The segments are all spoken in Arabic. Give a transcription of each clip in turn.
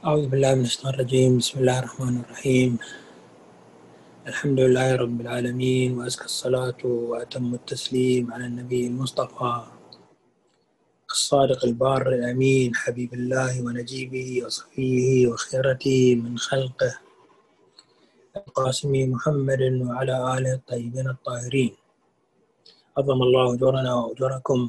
أعوذ بالله من الشيطان الرجيم. بسم الله الرحمن الرحيم. الحمد لله رب العالمين، وأزكى الصلاة وأتم التسليم على النبي المصطفى الصادق البار الأمين، حبيب الله ونجيبه وصفيه وخيرته من خلقه القاسم محمد وعلى آله الطيبين الطاهرين. عظم الله أجورنا وأجوركم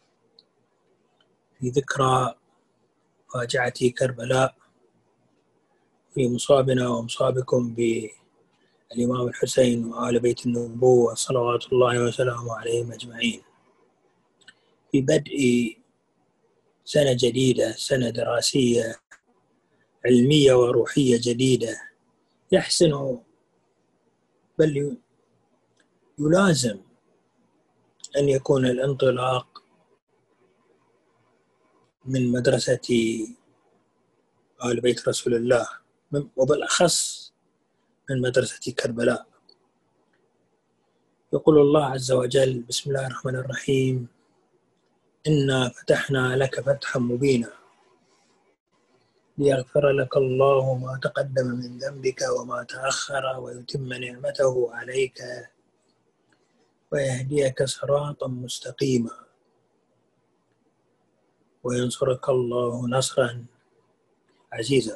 في ذكرى فاجعة كربلاء، في مصابنا ومصابكم بالإمام الحسين وآل بيت النبوة صلوات الله وسلامه عليهم أجمعين. في بدء سنة جديدة، سنة دراسية علمية وروحية جديدة، يحسن بل يلازم أن يكون الانطلاق من مدرسة آل بيت رسول الله، وبالأخص من مدرسة كربلاء. يقول الله عز وجل: بسم الله الرحمن الرحيم: إنا فتحنا لك فتحا مبينا ليغفر لك الله ما تقدم من ذنبك وما تأخر ويتم نعمته عليك ويهديك صراطا مستقيما وينصرك الله نصرا عزيزا.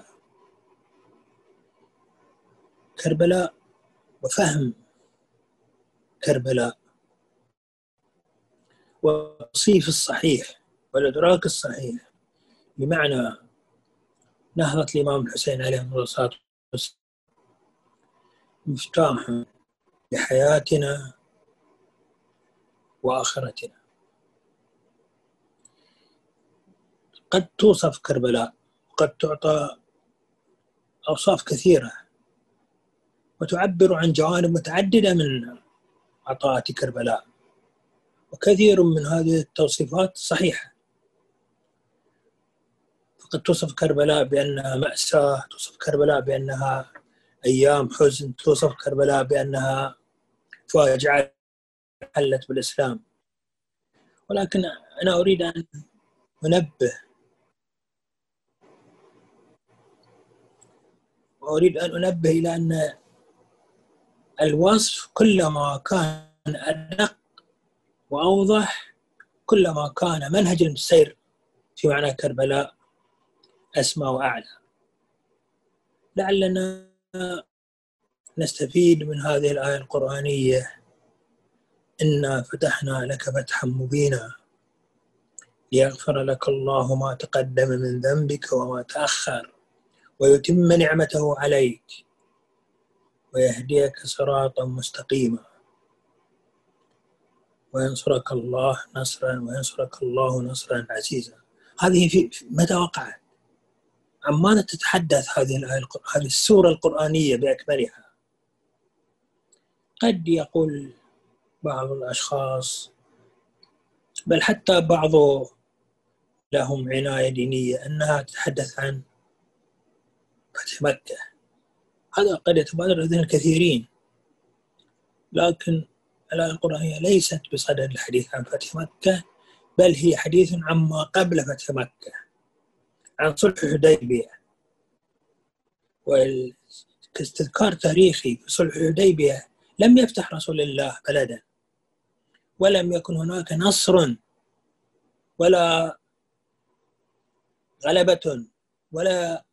كربلاء وفهم كربلاء والتصيف الصحيح والإدراك الصحيح بمعنى نهضة الإمام الحسين عليه الصلاة والسلام مفتاح لحياتنا وآخرتنا. قد توصف كربلاء وقد تعطى أوصاف كثيرة وتعبر عن جوانب متعددة من عطاءات كربلاء، وكثير من هذه التوصيفات صحيحة. فقد توصف كربلاء بأنها مأساة، توصف كربلاء بأنها أيام حزن، توصف كربلاء بأنها فاجعة حلت بالإسلام. ولكن أنا أريد أن أنبه إلى أن الوصف كلما كان أدق وأوضح كلما كان منهج السير في معنى كربلاء أسمى وأعلى. لعلنا نستفيد من هذه الآية القرآنية: إنا فتحنا لك فتحا مبينا ليغفر لك الله ما تقدم من ذنبك وما تأخر ويتم نعمته عليك ويهديك صراطا مستقيما وينصرك الله نصرا عزيزا. هذه في متى وقعت؟ عن ماذا تتحدث هذه الآية هذه السورة القرآنية بأكملها؟ قد يقول بعض الأشخاص، بل حتى بعض لهم عناية دينية، أنها تتحدث عن فتح مكة. هذا قد يتبادر لدينا الكثيرين، لكن الآية القرآنية ليست بصدد الحديث عن فتح مكة، بل هي حديث عما قبل فتح مكة، عن صلح الحديبية. والاستذكار تاريخي في صلح الحديبية: لم يفتح رسول الله بلدا، ولم يكن هناك نصر ولا غلبة ولا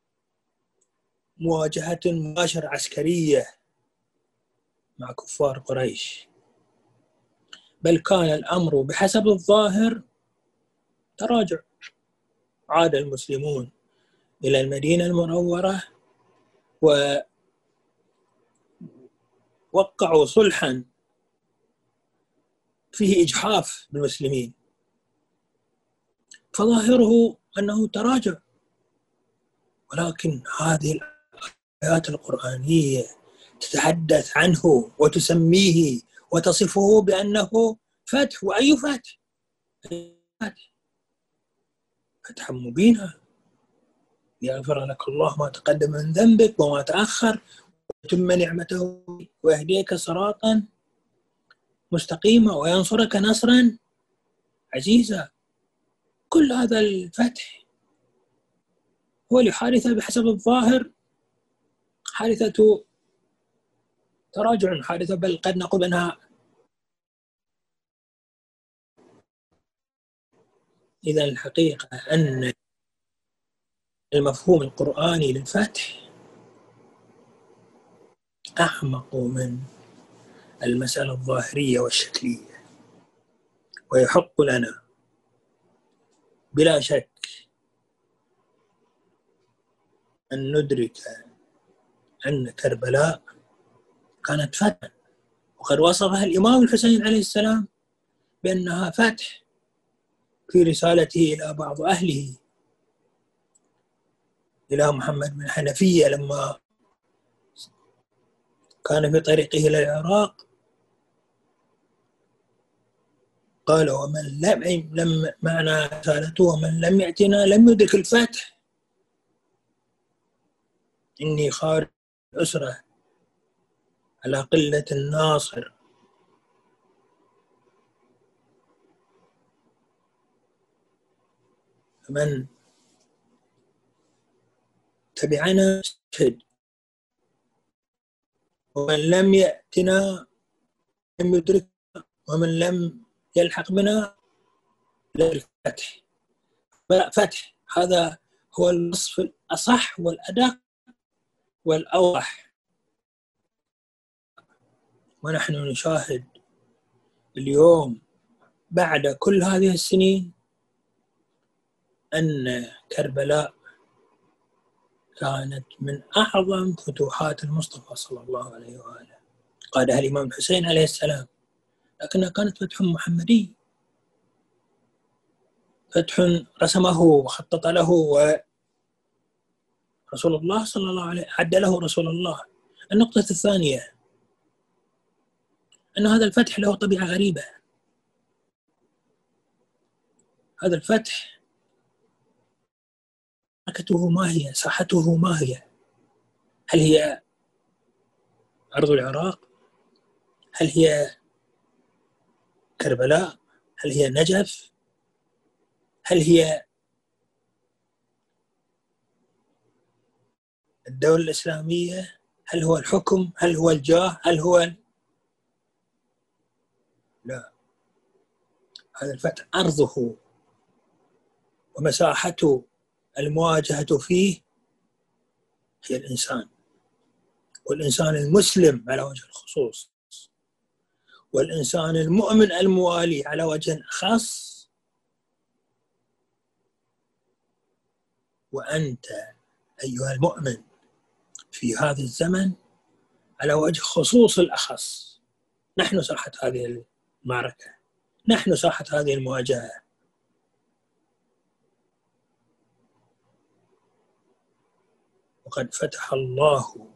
مواجهة مباشرة عسكرية مع كفار قريش، بل كان الأمر بحسب الظاهر تراجع. عاد المسلمون إلى المدينة المنورة ووقعوا صلحا فيه إجحاف بالمسلمين، فظاهره أنه تراجع. ولكن هذه الآيات القرآنية تتحدث عنه وتسميه وتصفه بأنه فتح. وأي فتح؟ فتحا مبينا ليغفر لك الله ما تقدم من ذنبك وما تأخر ويتم نعمته ويهديك صراطا مستقيما وينصرك نصرا عزيزا. كل هذا الفتح هو لحادثة بحسب الظاهر حادثة تراجع، حادثة بل قد نقول أنها إذا الحقيقة أن المفهوم القرآني للفتح أعمق من المسألة الظاهرية والشكلية، ويحق لنا بلا شك أن ندرك أن كربلاء كانت فتحا، وقد وصفها الإمام الحسين عليه السلام بأنها فتح في رسالته إلى بعض أهله، إلى محمد بن حنفية لما كان في طريقه إلى العراق قال: ومن لم معنى رسالته ومن لم يأتنا لم يدرك الفتح، إني خارج الأسرة على قلة الناصر. فمن تبعنا شهد، ومن لم يأتنا لم يدرك، ومن لم يلحق بنا لا الفتح. فتح هذا هو الوصف الأصح والأدق والأوضح. ونحن نشاهد اليوم بعد كل هذه السنين أن كربلاء كانت من أعظم فتوحات المصطفى صلى الله عليه وآله، قادها الإمام الحسين عليه السلام، لكنها كانت فتح محمدي، فتح رسمه وخطط له ورسول الله صلى الله عليه عد له رسول الله. النقطة الثانية أن هذا الفتح له طبيعة غريبة. هذا الفتح حركته ما هي؟ ساحته ما هي؟ هل هي أرض العراق؟ هل هي كربلاء؟ هل هي نجف؟ هل هي الدولة الإسلامية؟ هل هو الحكم؟ هل هو الجاه؟ هل هو لا، هذا الفتح أرضه ومساحته المواجهة فيه هي الإنسان، والإنسان المسلم على وجه الخصوص، والإنسان المؤمن الموالي على وجه خاص. وأنت أيها المؤمن في هذا الزمن على وجه خصوص الأخص. نحن ساحة هذه المعركة، نحن ساحة هذه المواجهة. وقد فتح الله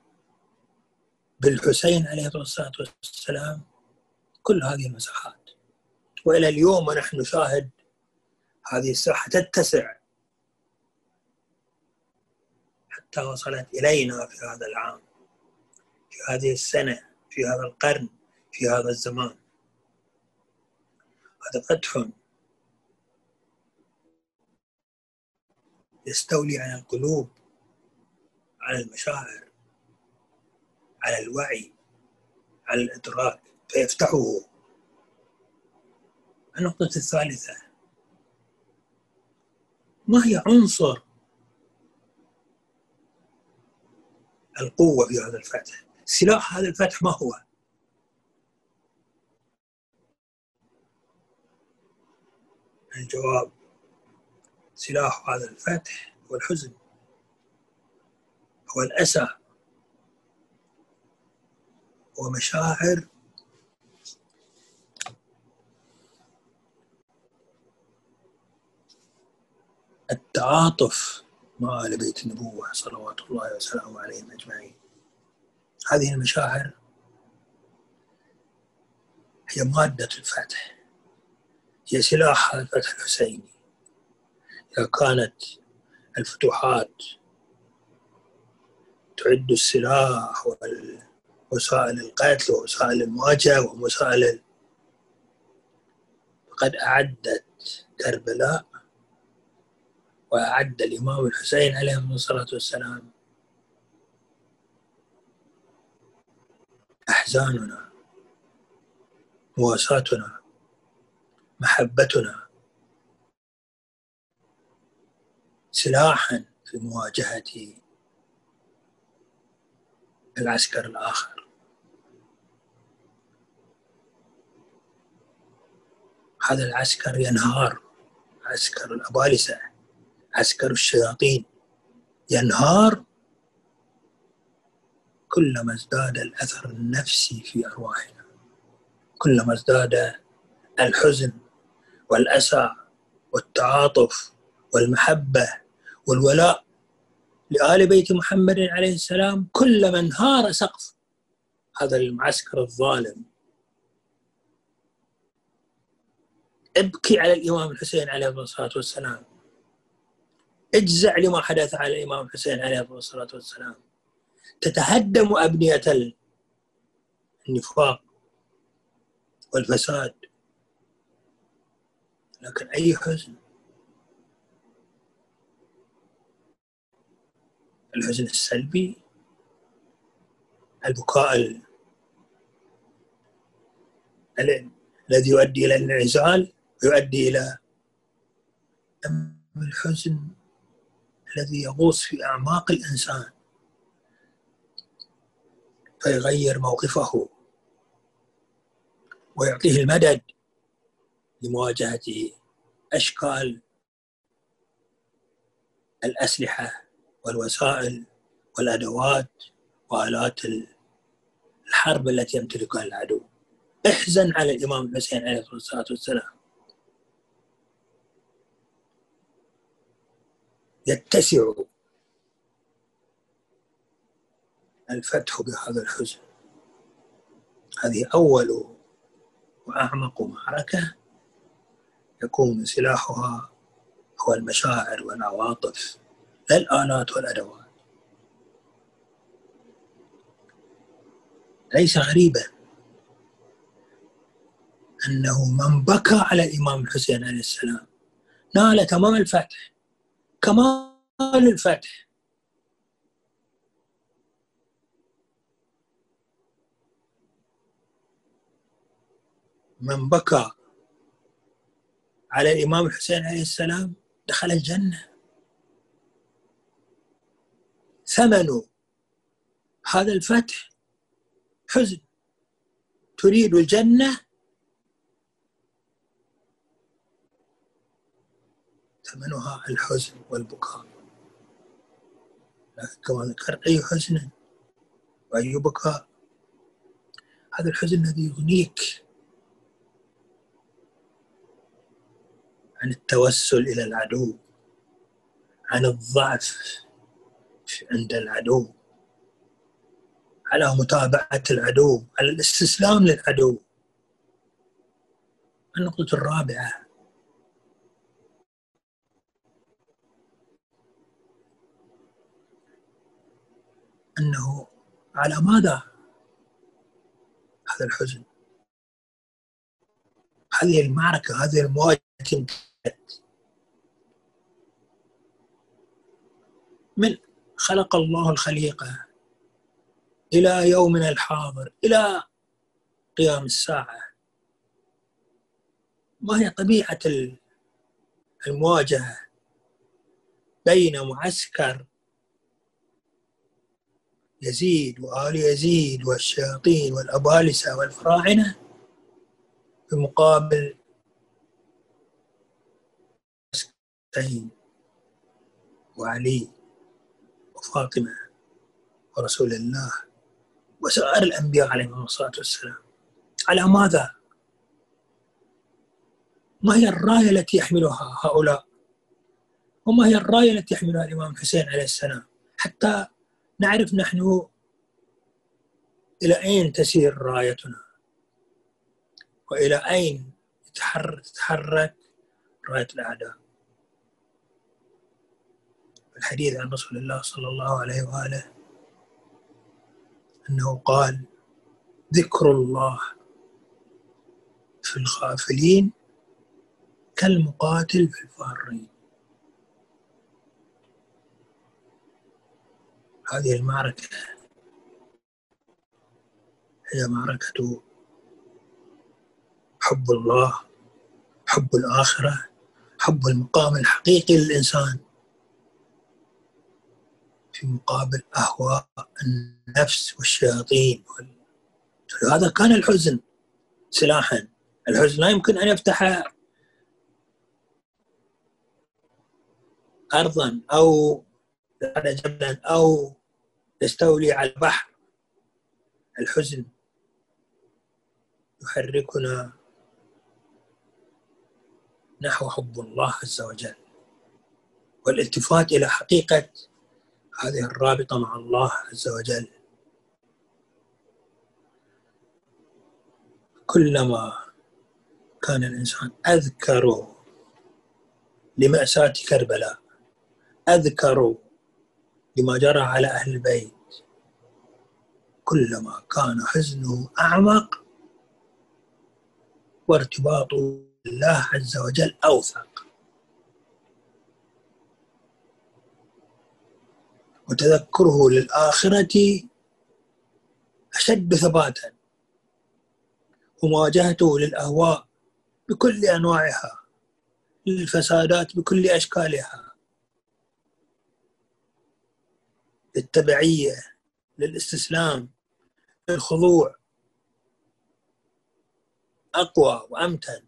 بالحسين عليه الصلاة والسلام كل هذه المساحات، وإلى اليوم ونحن نشاهد هذه الساحة تتسع حتى وصلت إلينا في هذا العام، في هذه السنة، في هذا القرن، في هذا الزمان. هذا فتح يستولي على القلوب، على المشاعر، على الوعي، على الإدراك، فيفتحه. النقطة الثالثة: ما هي عنصر القوة في هذا الفتح؟ سلاح هذا الفتح ما هو؟ الجواب: سلاح هذا الفتح هو الحزن، هو الأسى، هو مشاعر التعاطف مع آل بيت النبوة صلوات الله وسلامه عليهم أجمعين. هذه المشاعر هي مادة الفتح، هي سلاح الفتح الحسيني. إذا كانت الفتوحات تعد السلاح ووسائل القتل ووسائل المواجهة ووسائل، فقد أعدت كربلاء وأعد الإمام الحسين عليه الصلاة والسلام أحزاننا، مواساتنا، محبتنا سلاحا في مواجهة العسكر الآخر. هذا العسكر ينهار، عسكر الأبالسة، عسكر الشياطين، ينهار كلما ازداد الأثر النفسي في أرواحنا، كلما ازداد الحزن والأسى والتعاطف والمحبة والولاء لآل بيت محمد عليه السلام، كلما انهار سقف هذا المعسكر الظالم. ابكي على الإمام الحسين عليه الصلاة والسلام، اجزع لما حدث على الإمام الحسين عليه الصلاة والسلام. تتهدم أبنية النفاق والفساد، لكن أي حزن، الحزن السلبي، البكاء الذي يؤدي إلى الانعزال ويؤدي إلى الحزن الذي يغوص في أعماق الإنسان فيغير موقفه ويعطيه المدد لمواجهة أشكال الأسلحة والوسائل والأدوات وآلات الحرب التي يمتلكها العدو. احزن على الإمام الحسين عليه الصلاة والسلام، يتسع الفتح بهذا الحزن. هذه أول وأعمق معركة يكون سلاحها هو المشاعر والعواطف، لا الآلات والأدوات. ليس غريبا أنه من بكى على الإمام الحسين عليه السلام نال تمام الفتح، كمال الفتح. من بكى على الإمام الحسين عليه السلام دخل الجنة. ثمن هذا الفتح حزن. تريد الجنة، ثمنها الحزن والبكاء. لكن كما ذكرت، أي حزن وأي بكاء، هذا الحزن الذي يغنيك عن التوسل إلى العدو، عن الضعف عند العدو، على متابعة العدو، على الاستسلام للعدو. النقطة الرابعة: أنه على ماذا هذا الحزن؟ هذه المعركة، هذه المواجهة من خلق الله الخليقة إلى يومنا الحاضر، إلى قيام الساعة. ما هي طبيعة المواجهة بين معسكر يزيد وآل يزيد والشياطين والأبالسة والفراعنة بمقابل حسين وعلي وفاطمة ورسول الله وسائر الأنبياء عليهم الصلاة والسلام؟ على ماذا؟ ما هي الراية التي يحملها هؤلاء؟ وما هي الراية التي يحملها الإمام الحسين عليه السلام؟ حتى نعرف نحن إلى أين تسير رايتنا، وإلى أين تتحرك راية الأعداء. الحديث عن رسول الله صلى الله عليه وآله أنه قال: ذكر الله في الغافلين كالمقاتل في الفارين. هذه المعركة هي معركة حب الله، حب الآخرة، حب المقام الحقيقي للإنسان في مقابل أهواء النفس والشياطين. هذا كان الحزن سلاحا. الحزن لا يمكن أن يفتح أرضا أو جبلا أو يستولي على البحر. الحزن يحركنا نحو حب الله عز وجل والالتفات إلى حقيقة هذه الرابطة مع الله عز وجل. كلما كان الإنسان أذكر لمأساة كربلاء، أذكر لما جرى على أهل البيت، كلما كان حزنه أعمق وارتباطه بالله عز وجل أوثق، وتذكره للآخرة أشد ثباتا، ومواجهته للأهواء بكل أنواعها، للفسادات بكل أشكالها، للتبعية، للاستسلام، للخضوع، أقوى وأمتن.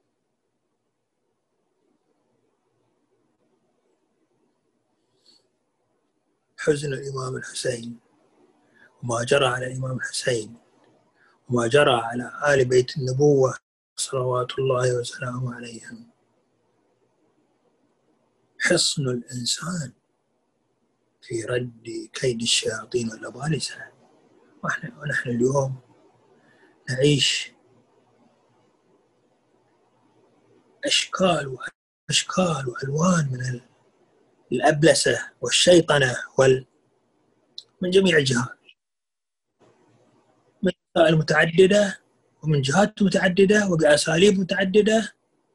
حزن الإمام الحسين وما جرى على الإمام الحسين وما جرى على آل بيت النبوة صلوات الله وسلامه عليهم حصن الإنسان في رد كيد الشياطين واللبالسة. ونحن اليوم نعيش أشكال وألوان من الأبلسة والشيطنة من جميع الجهات، من وسائل متعددة ومن جهات متعددة وبأساليب متعددة.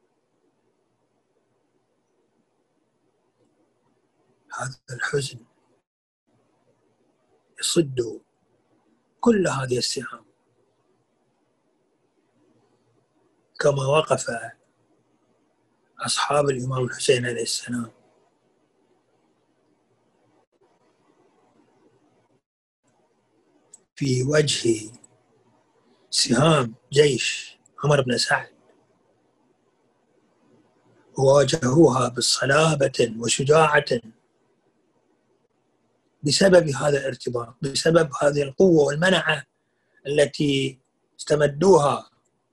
هذا الحزن يصد كل هذه السهام، كما وقف أصحاب الإمام الحسين عليه السلام في وجه سهام جيش عمر بن سعد، وواجهوها بصلابة وشجاعة بسبب هذا الارتباط، بسبب هذه القوة والمنعة التي استمدوها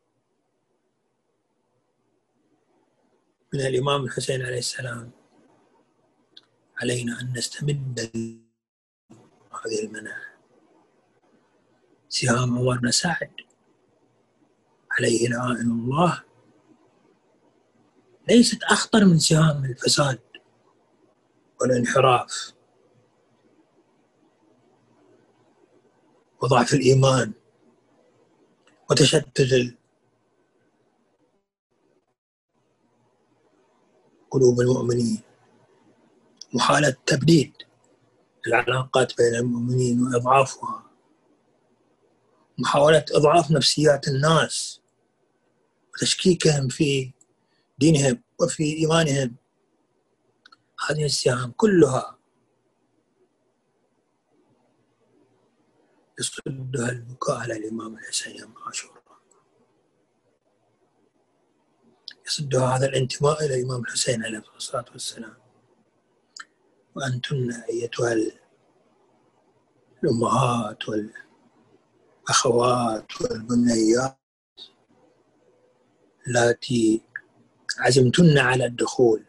من الإمام الحسين عليه السلام. علينا أن نستمد هذه المنعة. سهام عمر بن سعد عليه لعائن الله ليست أخطر من سهام الفساد والانحراف وضعف الإيمان وتشتت قلوب المؤمنين، محاولة تبديد العلاقات بين المؤمنين وإضعافها، محاولة إضعاف نفسيات الناس وتشكيكهم في دينهم وفي إيمانهم. هذه السهام كلها يصدها البكاء على الإمام الحسين يوم عاشوراء، يصدها هذا الانتماء إلى الإمام الحسين عليه الصلاة والسلام. وأنتن أيتها الأمهات والأخوات والبنيات التي عزمتن على الدخول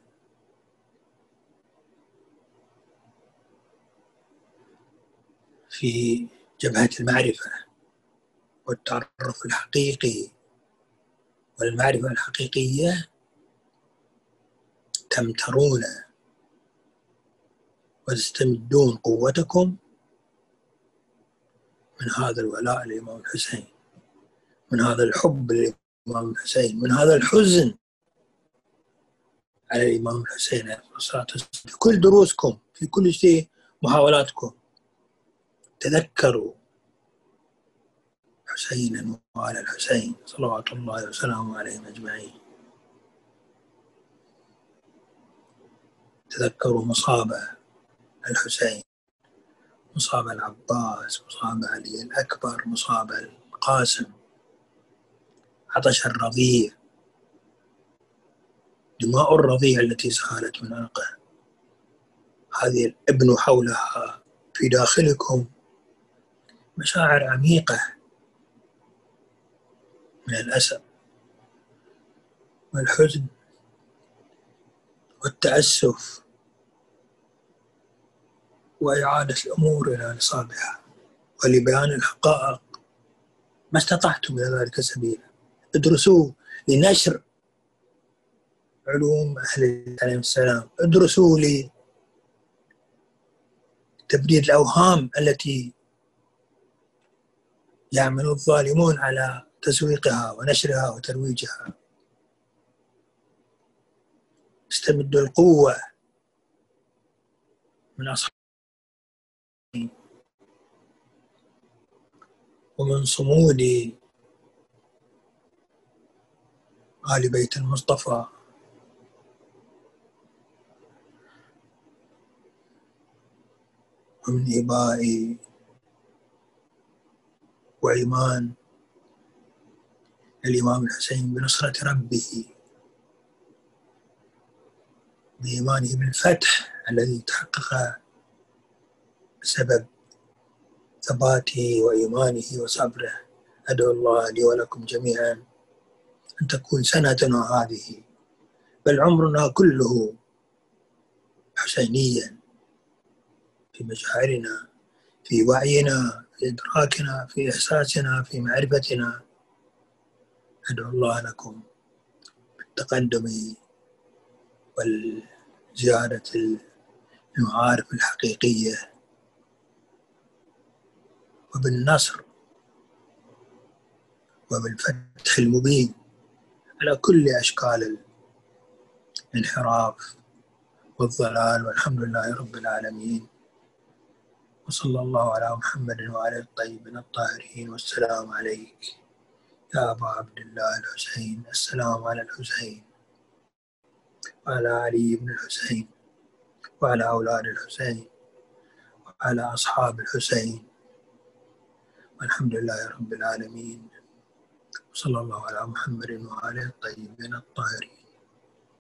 في جبهة المعرفة والتعرف الحقيقي والمعرفة الحقيقية، تمترون وتستمدون قوتكم من هذا الولاء للإمام الحسين، من هذا الحب للإمام الحسين، من هذا الحزن على الإمام الحسين عليه الصلاة والسلام. في كل دروسكم، في كل شيء، محاولاتكم تذكروا حسينا وآل الحسين صلوات الله وسلامه عليهم أجمعين. تذكروا مصاب الحسين، مصاب العباس، مصاب علي الأكبر، مصاب القاسم، عطش الرضيع، دماء الرضيع التي سالت من عنقه، هذه الابن حولها في داخلكم مشاعر عميقة من الأسى والحزن والتأسف وإعادة الأمور إلى نصابها ولبيان الحقائق ما استطعتم إلى ذلك سبيلا. ادرسوا لنشر علوم أهل عليهم السلام، ادرسوا لتبريد الأوهام التي يعمل الظالمون على تسويقها ونشرها وترويجها. استمدوا القوة من أصحاب ومن صمود آل بيت المصطفى ومن إباء وإيمان الإمام الحسين بنصرة ربه، بإيمانه بالفتح الذي تحقق بسبب ثباته وإيمانه وصبره. أدعو الله لي ولكم جميعا أن تكون سنتنا هذه بل عمرنا كله حسينيا، في مشاعرنا، في وعينا، في إدراكنا، في إحساسنا، في معرفتنا. أدعو الله لكم بالتقدم والزيادة المعارف الحقيقية وبالنصر وبالفتح المبين على كل أشكال الانحراف والضلال، والحمد لله رب العالمين. وصلى الله على محمد وعلى الطيبين الطاهرين. والسلام عليك يا أبا عبد الله الحسين. السلام على الحسين وعلى علي بن الحسين وعلى أولاد الحسين وعلى أصحاب الحسين، والحمد لله رب العالمين. وصلى الله على محمد وعلى الطيبين الطاهرين.